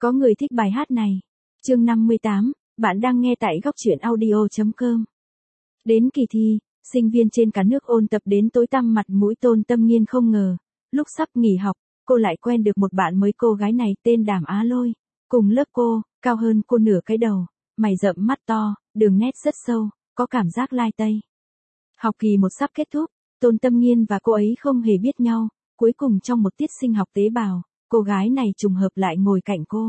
Có người thích bài hát này. Chương 58, bạn đang nghe tại góc truyện audio.com. Đến kỳ thi, sinh viên trên cả nước ôn tập đến tối tăm mặt mũi. Tôn Tâm Nghiên không ngờ, lúc sắp nghỉ học, cô lại quen được một bạn mới. Cô gái này tên Đàm Á Lôi, cùng lớp cô, cao hơn cô nửa cái đầu, mày rậm mắt to, đường nét rất sâu, có cảm giác lai tây. Học kỳ 1 sắp kết thúc, Tôn Tâm Nghiên và cô ấy không hề biết nhau, cuối cùng trong một tiết sinh học tế bào, cô gái này trùng hợp lại ngồi cạnh cô.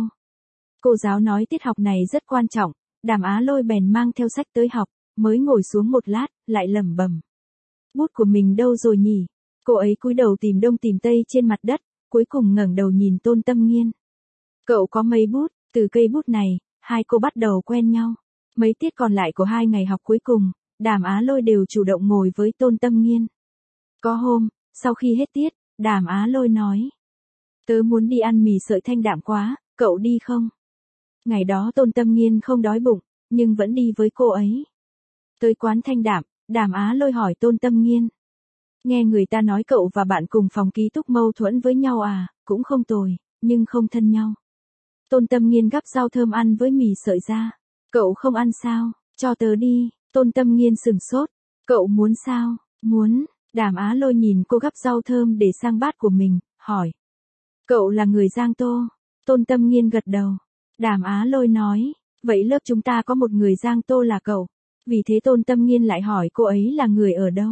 Cô giáo nói tiết học này rất quan trọng, Đàm Á Lôi bèn mang theo sách tới học, mới ngồi xuống một lát, lại lẩm bẩm. Bút của mình đâu rồi nhỉ? Cô ấy cúi đầu tìm đông tìm tây trên mặt đất, cuối cùng ngẩng đầu nhìn Tôn Tâm Nghiên. Cậu có mấy bút? Từ cây bút này, hai cô bắt đầu quen nhau. Mấy tiết còn lại của 2 ngày học cuối cùng, Đàm Á Lôi đều chủ động ngồi với Tôn Tâm Nghiên. Có hôm, sau khi hết tiết, Đàm Á Lôi nói. Tớ muốn đi ăn mì sợi thanh đạm quá, cậu đi không? Ngày đó Tôn Tâm Nghiên không đói bụng, nhưng vẫn đi với cô ấy. Tới quán thanh đạm, Đàm Á Lôi hỏi Tôn Tâm Nghiên. Nghe người ta nói cậu và bạn cùng phòng ký túc mâu thuẫn với nhau à, cũng không tồi, nhưng không thân nhau. Tôn Tâm Nghiên gắp rau thơm ăn với mì sợi ra. Cậu không ăn sao, cho tớ đi. Tôn Tâm Nghiên sừng sốt. Cậu muốn sao? Muốn. Đàm Á Lôi nhìn cô gắp rau thơm để sang bát của mình, hỏi. Cậu là người Giang Tô. Tôn Tâm Nghiên gật đầu. Đàm Á Lôi nói, vậy lớp chúng ta có một người Giang Tô là cậu. Vì thế Tôn Tâm Nghiên lại hỏi cô ấy là người ở đâu.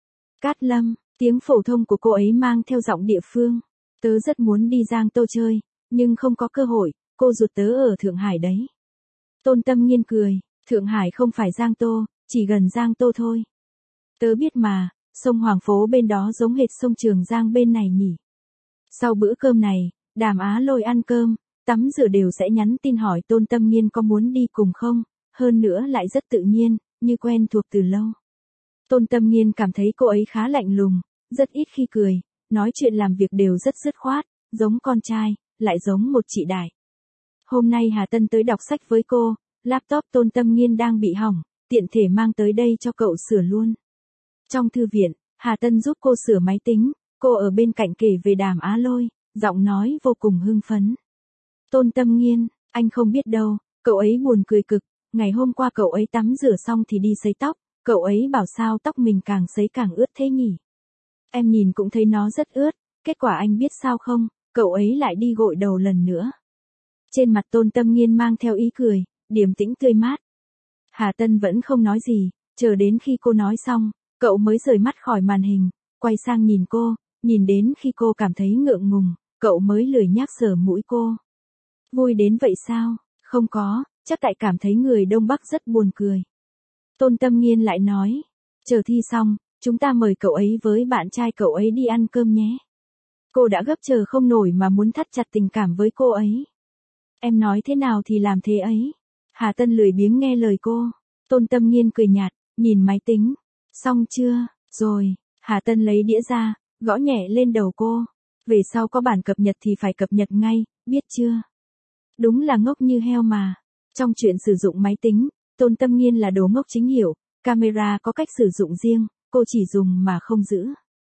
Cát Lâm, tiếng phổ thông của cô ấy mang theo giọng địa phương. Tớ rất muốn đi Giang Tô chơi, nhưng không có cơ hội, cô ruột tớ ở Thượng Hải đấy. Tôn Tâm Nghiên cười, Thượng Hải không phải Giang Tô, chỉ gần Giang Tô thôi. Tớ biết mà, sông Hoàng Phố bên đó giống hệt sông Trường Giang bên này nhỉ. Sau bữa cơm này, Đàm Á Lôi ăn cơm, tắm rửa đều sẽ nhắn tin hỏi Tôn Tâm Nghiên có muốn đi cùng không, hơn nữa lại rất tự nhiên, như quen thuộc từ lâu. Tôn Tâm Nghiên cảm thấy cô ấy khá lạnh lùng, rất ít khi cười, nói chuyện làm việc đều rất dứt khoát, giống con trai, lại giống một chị đại. Hôm nay Hà Tân tới đọc sách với cô, laptop Tôn Tâm Nghiên đang bị hỏng, tiện thể mang tới đây cho cậu sửa luôn. Trong thư viện, Hà Tân giúp cô sửa máy tính, cô ở bên cạnh kể về Đàm Á Lôi, giọng nói vô cùng hưng phấn. Tôn Tâm Nghiên, anh không biết đâu, cậu ấy buồn cười cực, ngày hôm qua cậu ấy tắm rửa xong thì đi sấy tóc, cậu ấy bảo sao tóc mình càng sấy càng ướt thế nhỉ. Em nhìn cũng thấy nó rất ướt, kết quả anh biết sao không, cậu ấy lại đi gội đầu lần nữa. Trên mặt Tôn Tâm Nghiên mang theo ý cười, điềm tĩnh tươi mát. Hà Tân vẫn không nói gì, chờ đến khi cô nói xong, cậu mới rời mắt khỏi màn hình, quay sang nhìn cô, nhìn đến khi cô cảm thấy ngượng ngùng, cậu mới lười nhác sờ mũi cô. Vui đến vậy sao? Không có, chắc tại cảm thấy người Đông Bắc rất buồn cười. Tôn Tâm Nghiên lại nói, chờ thi xong, chúng ta mời cậu ấy với bạn trai cậu ấy đi ăn cơm nhé. Cô đã gấp chờ không nổi mà muốn thắt chặt tình cảm với cô ấy. Em nói thế nào thì làm thế ấy. Hà Tân lười biếng nghe lời cô. Tôn Tâm Nghiên cười nhạt, nhìn máy tính. Xong chưa? Rồi. Hà Tân lấy đĩa ra, gõ nhẹ lên đầu cô. Về sau có bản cập nhật thì phải cập nhật ngay, biết chưa? Đúng là ngốc như heo mà. Trong chuyện sử dụng máy tính, Tôn Tâm Nghiên là đồ ngốc chính hiệu, camera có cách sử dụng riêng, cô chỉ dùng mà không giữ.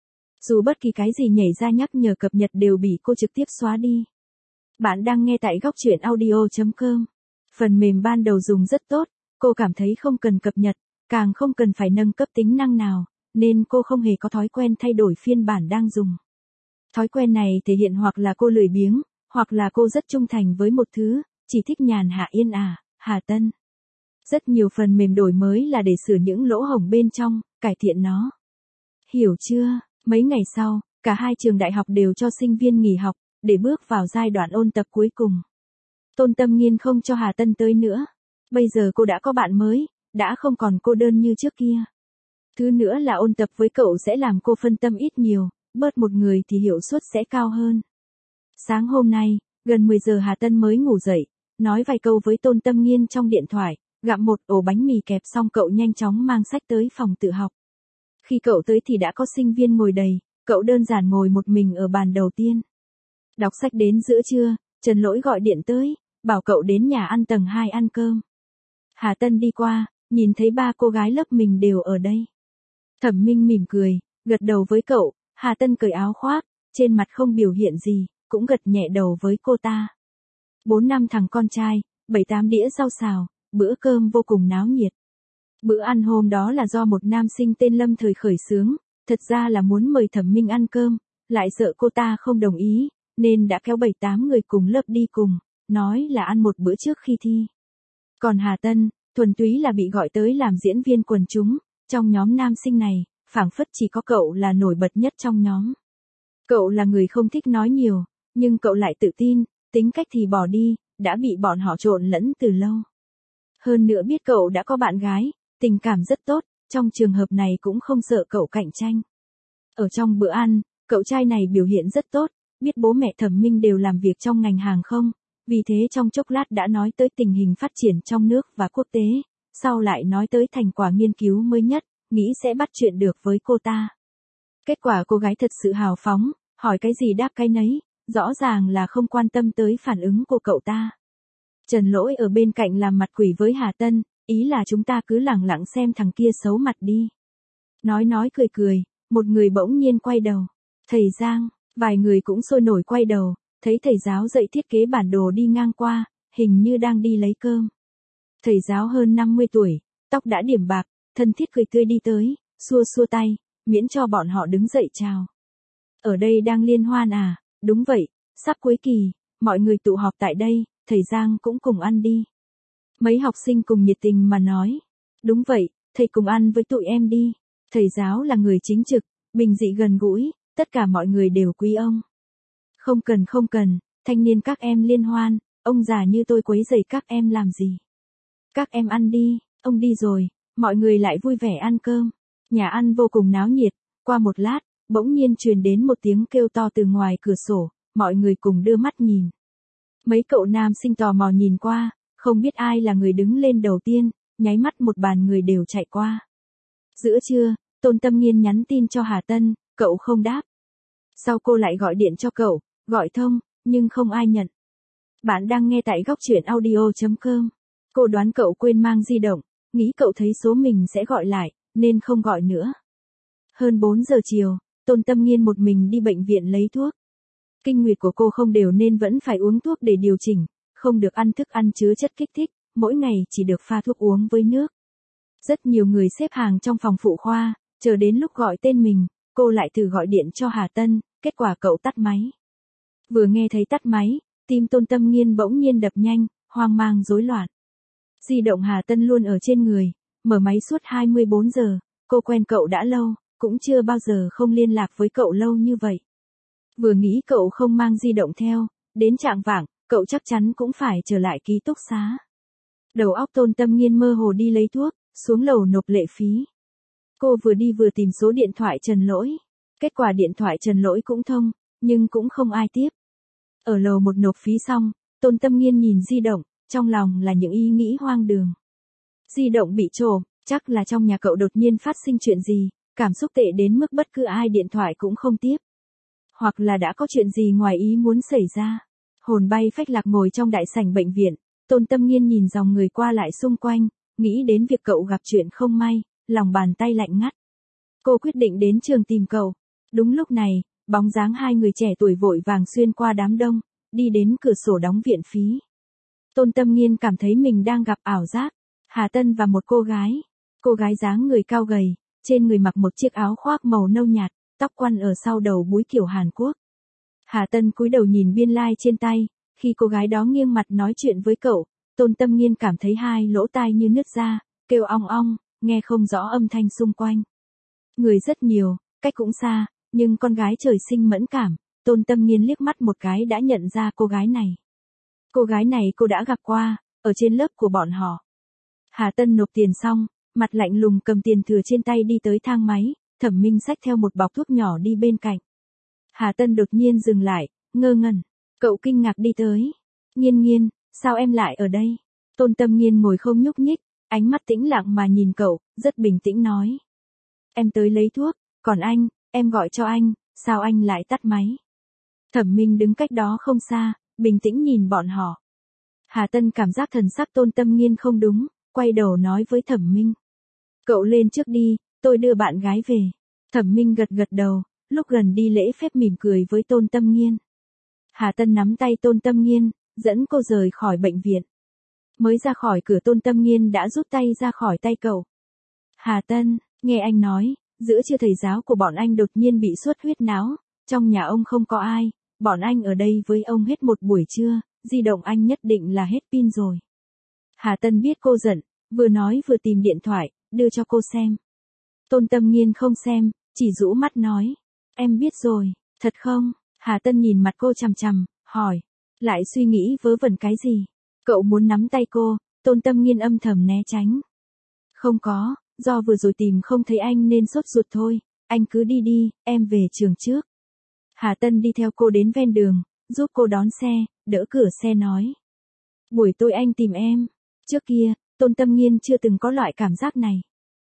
Dù bất kỳ cái gì nhảy ra nhắc nhở cập nhật đều bị cô trực tiếp xóa đi. Bạn đang nghe tại góc truyện audio.com. Phần mềm ban đầu dùng rất tốt, cô cảm thấy không cần cập nhật, càng không cần phải nâng cấp tính năng nào, nên cô không hề có thói quen thay đổi phiên bản đang dùng. Thói quen này thể hiện hoặc là cô lười biếng, hoặc là cô rất trung thành với một thứ, chỉ thích nhàn hạ yên Hà Tân. Rất nhiều phần mềm đổi mới là để sửa những lỗ hổng bên trong, cải thiện nó. Hiểu chưa? Mấy ngày sau, cả hai trường đại học đều cho sinh viên nghỉ học, để bước vào giai đoạn ôn tập cuối cùng. Tôn Tâm Nghiên không cho Hà Tân tới nữa. Bây giờ cô đã có bạn mới, đã không còn cô đơn như trước kia. Thứ nữa là ôn tập với cậu sẽ làm cô phân tâm ít nhiều, bớt một người thì hiệu suất sẽ cao hơn. Sáng hôm nay, gần 10 giờ Hà Tân mới ngủ dậy, nói vài câu với Tôn Tâm Nghiên trong điện thoại, gặm một ổ bánh mì kẹp xong cậu nhanh chóng mang sách tới phòng tự học. Khi cậu tới thì đã có sinh viên ngồi đầy, cậu đơn giản ngồi một mình ở bàn đầu tiên. Đọc sách đến giữa trưa, Trần Lỗi gọi điện tới, bảo cậu đến nhà ăn tầng 2 ăn cơm. Hà Tân đi qua, nhìn thấy 3 cô gái lớp mình đều ở đây. Thẩm Minh mỉm cười, gật đầu với cậu, Hà Tân cởi áo khoác, trên mặt không biểu hiện gì, cũng gật nhẹ đầu với cô ta. 4 năm thằng con trai, 7-8 đĩa rau xào, bữa cơm vô cùng náo nhiệt. Bữa ăn hôm đó là do một nam sinh tên Lâm Thời khởi xướng, thật ra là muốn mời Thẩm Minh ăn cơm, lại sợ cô ta không đồng ý, nên đã kéo 7-8 người cùng lớp đi cùng, nói là ăn một bữa trước khi thi. Còn Hà Tân, thuần túy là bị gọi tới làm diễn viên quần chúng, trong nhóm nam sinh này, phảng phất chỉ có cậu là nổi bật nhất trong nhóm. Cậu là người không thích nói nhiều, nhưng cậu lại tự tin, tính cách thì bỏ đi, đã bị bọn họ trộn lẫn từ lâu. Hơn nữa biết cậu đã có bạn gái, tình cảm rất tốt, trong trường hợp này cũng không sợ cậu cạnh tranh. Ở trong bữa ăn, cậu trai này biểu hiện rất tốt, biết bố mẹ Thẩm Minh đều làm việc trong ngành hàng không, vì thế trong chốc lát đã nói tới tình hình phát triển trong nước và quốc tế, sau lại nói tới thành quả nghiên cứu mới nhất, nghĩ sẽ bắt chuyện được với cô ta. Kết quả cô gái thật sự hào phóng, hỏi cái gì đáp cái nấy, rõ ràng là không quan tâm tới phản ứng của cậu ta. Trần Lỗi ở bên cạnh làm mặt quỷ với Hà Tân, ý là chúng ta cứ lẳng lặng xem thằng kia xấu mặt đi. Nói cười cười, một người bỗng nhiên quay đầu. Thầy Giang, vài người cũng sôi nổi quay đầu, thấy thầy giáo dạy thiết kế bản đồ đi ngang qua, hình như đang đi lấy cơm. Thầy giáo hơn 50 tuổi, tóc đã điểm bạc, thân thiết cười tươi đi tới, xua xua tay, miễn cho bọn họ đứng dậy chào. Ở đây đang liên hoan à? Đúng vậy, sắp cuối kỳ, mọi người tụ họp tại đây, thầy Giang cũng cùng ăn đi. Mấy học sinh cùng nhiệt tình mà nói. Đúng vậy, thầy cùng ăn với tụi em đi. Thầy giáo là người chính trực, bình dị gần gũi, tất cả mọi người đều quý ông. Không cần, thanh niên các em liên hoan, ông già như tôi quấy rầy các em làm gì. Các em ăn đi, ông đi rồi, mọi người lại vui vẻ ăn cơm. Nhà ăn vô cùng náo nhiệt, qua một lát, bỗng nhiên truyền đến một tiếng kêu to từ ngoài cửa sổ, mọi người cùng đưa mắt nhìn. Mấy cậu nam sinh tò mò nhìn qua, không biết ai là người đứng lên đầu tiên, nháy mắt một bàn người đều chạy qua. Giữa trưa, Tôn Tâm Nghiên nhắn tin cho Hà Tân, cậu không đáp. Sau cô lại gọi điện cho cậu, gọi thông, nhưng không ai nhận. Bạn đang nghe tại góc truyện audio.com. Cô đoán cậu quên mang di động, nghĩ cậu thấy số mình sẽ gọi lại, nên không gọi nữa. Hơn 4 giờ chiều, Tôn Tâm Nghiên một mình đi bệnh viện lấy thuốc. Kinh nguyệt của cô không đều nên vẫn phải uống thuốc để điều chỉnh, không được ăn thức ăn chứa chất kích thích, mỗi ngày chỉ được pha thuốc uống với nước. Rất nhiều người xếp hàng trong phòng phụ khoa, chờ đến lúc gọi tên mình, cô lại thử gọi điện cho Hà Tân, kết quả cậu tắt máy. Vừa nghe thấy tắt máy, tim Tôn Tâm Nghiên bỗng nhiên đập nhanh, hoang mang rối loạn. Di động Hà Tân luôn ở trên người, mở máy suốt 24 giờ, cô quen cậu đã lâu, cũng chưa bao giờ không liên lạc với cậu lâu như vậy. Vừa nghĩ cậu không mang di động theo, đến chạng vạng, cậu chắc chắn cũng phải trở lại ký túc xá. Đầu óc Tôn Tâm Nghiên mơ hồ đi lấy thuốc, xuống lầu nộp lệ phí. Cô vừa đi vừa tìm số điện thoại Trần Lỗi. Kết quả điện thoại Trần Lỗi cũng thông, nhưng cũng không ai tiếp. Ở lầu một nộp phí xong, Tôn Tâm Nghiên nhìn di động, trong lòng là những ý nghĩ hoang đường. Di động bị trộm, chắc là trong nhà cậu đột nhiên phát sinh chuyện gì, cảm xúc tệ đến mức bất cứ ai điện thoại cũng không tiếp. Hoặc là đã có chuyện gì ngoài ý muốn xảy ra. Hồn bay phách lạc ngồi trong đại sảnh bệnh viện, Tôn Tâm Nghiên nhìn dòng người qua lại xung quanh, nghĩ đến việc cậu gặp chuyện không may, lòng bàn tay lạnh ngắt. Cô quyết định đến trường tìm cậu. Đúng lúc này, bóng dáng hai người trẻ tuổi vội vàng xuyên qua đám đông, đi đến cửa sổ đóng viện phí. Tôn Tâm Nghiên cảm thấy mình đang gặp ảo giác. Hà Tân và một cô gái. Cô gái dáng người cao gầy, trên người mặc một chiếc áo khoác màu nâu nhạt, tóc quăn ở sau đầu búi kiểu Hàn Quốc. Hà Tân cúi đầu nhìn biên lai trên tay, khi cô gái đó nghiêng mặt nói chuyện với cậu, Tôn Tâm Nghiên cảm thấy hai lỗ tai như nứt ra, kêu ong ong, nghe không rõ âm thanh xung quanh. Người rất nhiều, cách cũng xa, nhưng con gái trời sinh mẫn cảm, Tôn Tâm Nghiên liếc mắt một cái đã nhận ra cô gái này. Cô gái này cô đã gặp qua, ở trên lớp của bọn họ. Hà Tân nộp tiền xong, mặt lạnh lùng cầm tiền thừa trên tay đi tới thang máy, Thẩm Minh xách theo một bọc thuốc nhỏ đi bên cạnh. Hà Tân đột nhiên dừng lại, ngơ ngẩn. Cậu kinh ngạc đi tới. Nghiên Nghiên, sao em lại ở đây? Tôn Tâm Nghiên ngồi không nhúc nhích, ánh mắt tĩnh lặng mà nhìn cậu, rất bình tĩnh nói. Em tới lấy thuốc, còn anh, em gọi cho anh, sao anh lại tắt máy? Thẩm Minh đứng cách đó không xa, bình tĩnh nhìn bọn họ. Hà Tân cảm giác thần sắc Tôn Tâm Nghiên không đúng, quay đầu nói với Thẩm Minh. Cậu lên trước đi, tôi đưa bạn gái về. Thẩm Minh gật gật đầu, lúc gần đi lễ phép mỉm cười với Tôn Tâm Nghiên. Hà Tân nắm tay Tôn Tâm Nghiên, dẫn cô rời khỏi bệnh viện. Mới ra khỏi cửa Tôn Tâm Nghiên đã rút tay ra khỏi tay cậu. Hà Tân, nghe anh nói, giữa trưa thầy giáo của bọn anh đột nhiên bị xuất huyết não, trong nhà ông không có ai, bọn anh ở đây với ông hết một buổi trưa, di động anh nhất định là hết pin rồi. Hà Tân biết cô giận, vừa nói vừa tìm điện thoại, đưa cho cô xem. Tôn Tâm Nghiên không xem, chỉ rũ mắt nói, em biết rồi, thật không? Hà Tân nhìn mặt cô chằm chằm, hỏi, lại suy nghĩ vớ vẩn cái gì? Cậu muốn nắm tay cô, Tôn Tâm Nghiên âm thầm né tránh. Không có, do vừa rồi tìm không thấy anh nên sốt ruột thôi, anh cứ đi đi, em về trường trước. Hà Tân đi theo cô đến ven đường, giúp cô đón xe, đỡ cửa xe nói. Buổi tối anh tìm em. Trước kia, Tôn Tâm Nghiên chưa từng có loại cảm giác này.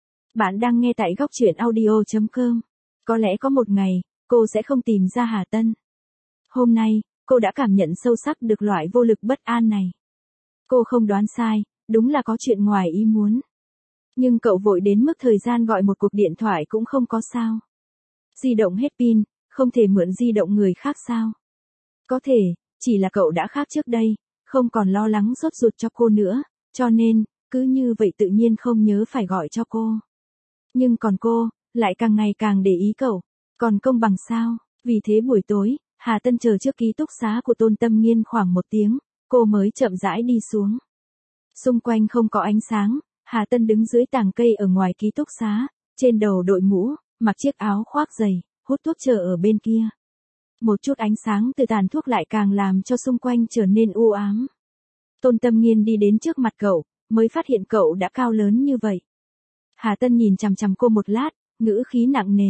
Bạn đang nghe tại góc truyện audio.com. Có lẽ có một ngày, cô sẽ không tìm ra Hà Tân. Hôm nay, cô đã cảm nhận sâu sắc được loại vô lực bất an này. Cô không đoán sai, đúng là có chuyện ngoài ý muốn. Nhưng cậu vội đến mức thời gian gọi một cuộc điện thoại cũng không có sao. Di động hết pin, không thể mượn di động người khác sao? Có thể, chỉ là cậu đã khác trước đây, không còn lo lắng sốt ruột cho cô nữa, cho nên, cứ như vậy tự nhiên không nhớ phải gọi cho cô. Nhưng còn cô, lại càng ngày càng để ý cậu, còn công bằng sao? Vì thế buổi tối, Hà Tân chờ trước ký túc xá của Tôn Tâm Nghiên khoảng 1 tiếng, cô mới chậm rãi đi xuống. Xung quanh không có ánh sáng, Hà Tân đứng dưới tàng cây ở ngoài ký túc xá, trên đầu đội mũ, mặc chiếc áo khoác dày, hút thuốc chờ ở bên kia. Một chút ánh sáng từ tàn thuốc lại càng làm cho xung quanh trở nên u ám. Tôn Tâm Nghiên đi đến trước mặt cậu, mới phát hiện cậu đã cao lớn như vậy. Hà Tân nhìn chằm chằm cô một lát, ngữ khí nặng nề.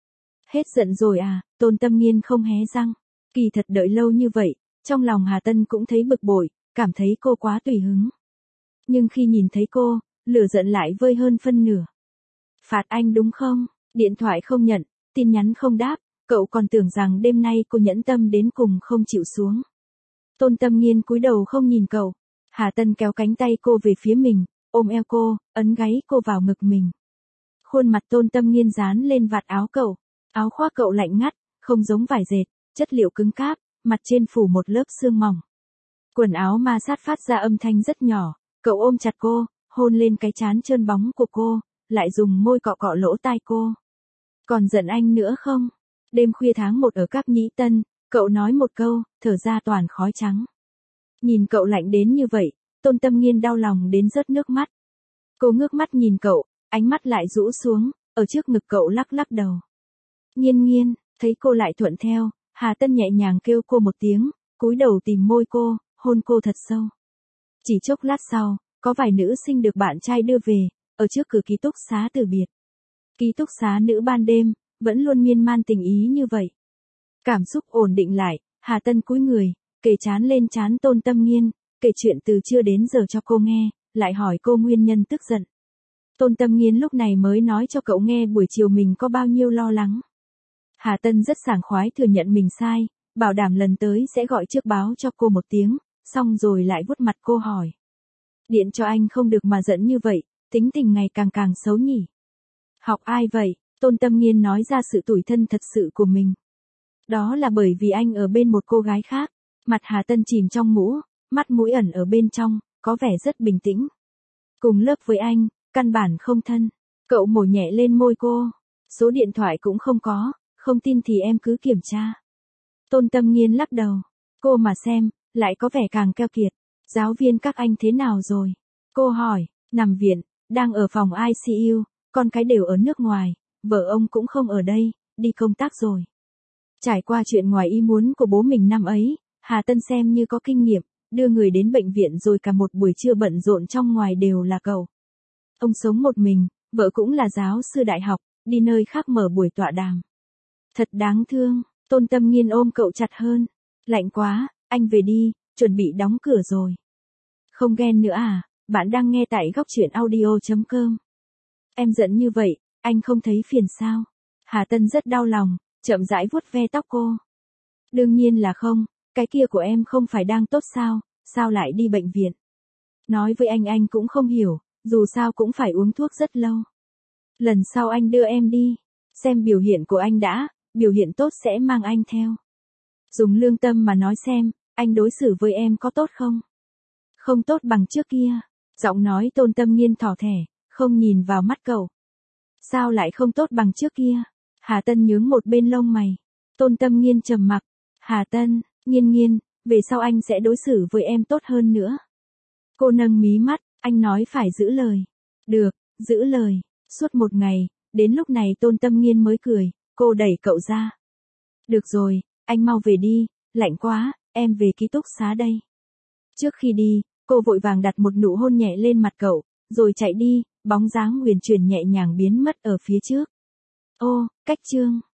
Hết giận rồi à? Tôn Tâm Nghiên không hé răng. Kỳ thật đợi lâu như vậy, trong lòng Hà Tân cũng thấy bực bội, cảm thấy cô quá tùy hứng. Nhưng khi nhìn thấy cô, lửa giận lại vơi hơn phân nửa. Phạt anh đúng không? Điện thoại không nhận, tin nhắn không đáp, cậu còn tưởng rằng đêm nay cô nhẫn tâm đến cùng không chịu xuống. Tôn Tâm Nghiên cúi đầu không nhìn cậu. Hà Tân kéo cánh tay cô về phía mình, ôm eo cô, ấn gáy cô vào ngực mình. Khuôn mặt Tôn Tâm Nghiên dán lên vạt áo cậu. Áo khoác cậu lạnh ngắt, không giống vải dệt, chất liệu cứng cáp, mặt trên phủ một lớp sương mỏng. Quần áo ma sát phát ra âm thanh rất nhỏ, cậu ôm chặt cô, hôn lên cái trán trơn bóng của cô, lại dùng môi cọ cọ lỗ tai cô. Còn giận anh nữa không? Đêm khuya tháng 1 ở Cáp Nhĩ Tân, cậu nói một câu, thở ra toàn khói trắng. Nhìn cậu lạnh đến như vậy, Tôn Tâm Nghiên đau lòng đến rớt nước mắt. Cô ngước mắt nhìn cậu, ánh mắt lại rũ xuống, ở trước ngực cậu lắc lắc đầu. Nghiên Nghiên, thấy cô lại thuận theo, Hà Tân nhẹ nhàng kêu cô một tiếng, cúi đầu tìm môi cô, hôn cô thật sâu. Chỉ chốc lát sau, có vài nữ sinh được bạn trai đưa về, ở trước cửa ký túc xá từ biệt. Ký túc xá nữ ban đêm, vẫn luôn miên man tình ý như vậy. Cảm xúc ổn định lại, Hà Tân cúi người, kề trán lên trán Tôn Tâm Nghiên, kể chuyện từ trưa đến giờ cho cô nghe, lại hỏi cô nguyên nhân tức giận. Tôn Tâm Nghiên lúc này mới nói cho cậu nghe buổi chiều mình có bao nhiêu lo lắng. Hà Tân rất sảng khoái thừa nhận mình sai, bảo đảm lần tới sẽ gọi trước báo cho cô một tiếng, xong rồi lại vuốt mặt cô hỏi. Điện cho anh không được mà giận như vậy, tính tình ngày càng càng xấu nhỉ. Học ai vậy? Tôn Tâm Nghiên nói ra sự tủi thân thật sự của mình. Đó là bởi vì anh ở bên một cô gái khác. Mặt Hà Tân chìm trong mũ, mắt mũi ẩn ở bên trong, có vẻ rất bình tĩnh. Cùng lớp với anh, căn bản không thân. Cậu mổ nhẹ lên môi cô. Số điện thoại cũng không có, không tin thì em cứ kiểm tra. Tôn Tâm Nghiên lắc đầu. Cô mà xem, lại có vẻ càng keo kiệt. Giáo viên các anh thế nào rồi? Cô hỏi, nằm viện, đang ở phòng ICU, con cái đều ở nước ngoài, vợ ông cũng không ở đây, đi công tác rồi. Trải qua chuyện ngoài ý muốn của bố mình năm ấy, Hà Tân xem như có kinh nghiệm, đưa người đến bệnh viện rồi cả một buổi trưa bận rộn trong ngoài đều là cậu. Ông sống một mình, vợ cũng là giáo sư đại học, đi nơi khác mở buổi tọa đàm. Thật đáng thương, Tôn Tâm Nghiên ôm cậu chặt hơn. Lạnh quá, anh về đi, chuẩn bị đóng cửa rồi. Không ghen nữa à, bạn đang nghe tại góc truyện audio.com. Em giận như vậy, anh không thấy phiền sao? Hà Tân rất đau lòng, chậm rãi vuốt ve tóc cô. Đương nhiên là không, cái kia của em không phải đang tốt sao, sao lại đi bệnh viện? Nói với anh cũng không hiểu, dù sao cũng phải uống thuốc rất lâu. Lần sau anh đưa em đi, xem biểu hiện của anh đã, biểu hiện tốt sẽ mang anh theo. Dùng lương tâm mà nói xem, Anh đối xử với em có tốt không? Không tốt bằng trước kia. Giọng nói Tôn Tâm Nghiên thỏ thẻ, không nhìn vào mắt cậu. Sao lại không tốt bằng trước kia? Hà Tân nhướng một bên lông mày. Tôn Tâm Nghiên trầm mặc. Hà Tân, Nghiên Nghiên, về sau anh sẽ đối xử với em tốt hơn nữa. Cô nâng mí mắt, anh nói phải giữ lời. Được, giữ lời. Suốt một ngày, đến lúc này Tôn Tâm Nghiên mới cười, cô đẩy cậu ra. Được rồi, anh mau về đi, lạnh quá, em về ký túc xá đây. Trước khi đi, cô vội vàng đặt một nụ hôn nhẹ lên mặt cậu, rồi chạy đi, bóng dáng uyển chuyển nhẹ nhàng biến mất ở phía trước. Ô, cách chương.